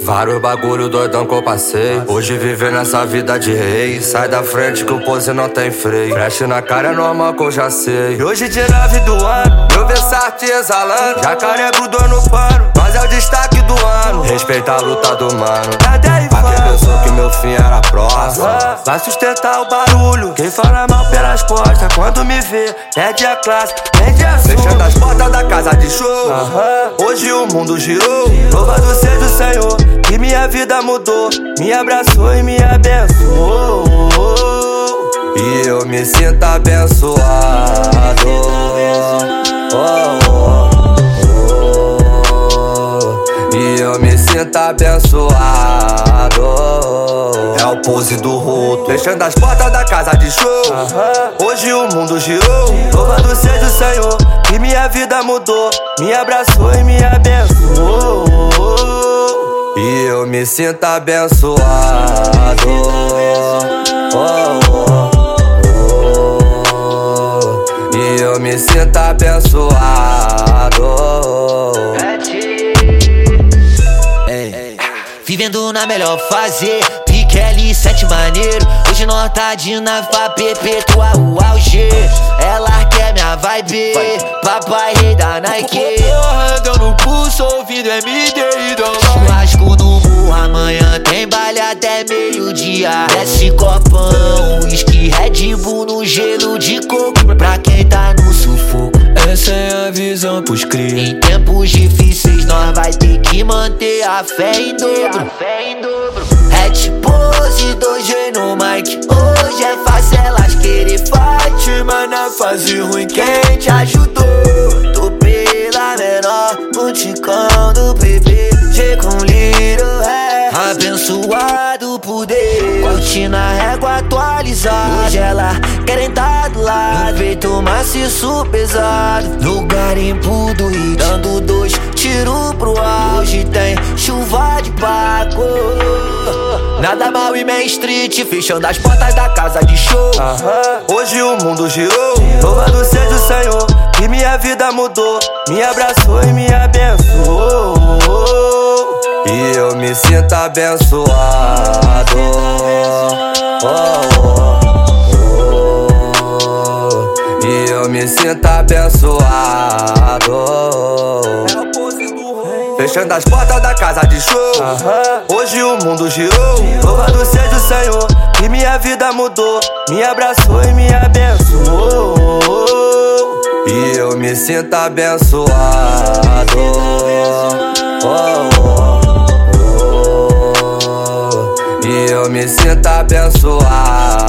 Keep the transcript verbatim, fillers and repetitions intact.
Vários bagulho doidão que eu passei. Hoje viver nessa vida de rei. Sai da frente que o pose não tem freio. Flash na cara é normal que eu já sei. E hoje de nove do ano, meu Versace exalando. Jacaré grudou no pano, mas é o destaque do ano. Respeita a luta do mano. Pra quem pensou que meu fim era próximo, vai sustentar o barulho. Quem fala mal pelas costas, quando me vê, perde a classe, perde a sua. Fechando as portas da casa de show. Hoje o mundo girou. Louvado seja o Senhor, que minha vida mudou, me abraçou e me abençoou. E eu me sinto abençoado. Oh, oh, oh. E eu me sinto abençoado. É o pose do roto, fechando as portas da casa de show. Hoje o mundo girou. Louvado seja o Senhor, que minha vida mudou, me abraçou e me abençoou. E eu me sinto abençoado. Oh, oh, oh. E eu me sinto abençoado. Ei, vivendo na melhor fase, pique L sete maneiro. Hoje nós tá de nave pra perpetuar o auge. Ela quer minha vibe, papai rei da Nike. Porra, deu no pulso, ouvindo M D e dólar. Churrasco no morro, amanhã tem baile até meio-dia. Desce copão, whisky, Red Bull no gelo de coco. Pra quem tá no sufoco, essa é a visão pros cria. em tempos difíceis nós vai ter que manter a fé em dobro. Hat pose, dois G no mic. Hoje é fácil elas querer fight, Mas na fase ruim quem te ajudou? Tô pela menor, multicão do P P G com Little é abençoado por Deus. Curtindo a régua atualizada, hoje ela querem tá do lado. No peito maciço pesado, no garimpo do hit, dando dois tiros pro auge. Tem chuva de Paco, nada mal e Main Street, fechando as portas da casa de show. Hoje o mundo girou. Louvado seja o Senhor, que minha vida mudou, me abraçou e me abençoou. E eu me sinto abençoado. Oh, oh, oh. E eu me sinto abençoado. Fechando as portas da casa de show. Hoje o mundo girou. Louvado seja o Senhor, que minha vida mudou, me abraçou e me abençoou. E eu me sinto abençoado. Oh, oh, oh. E eu me sinto abençoado.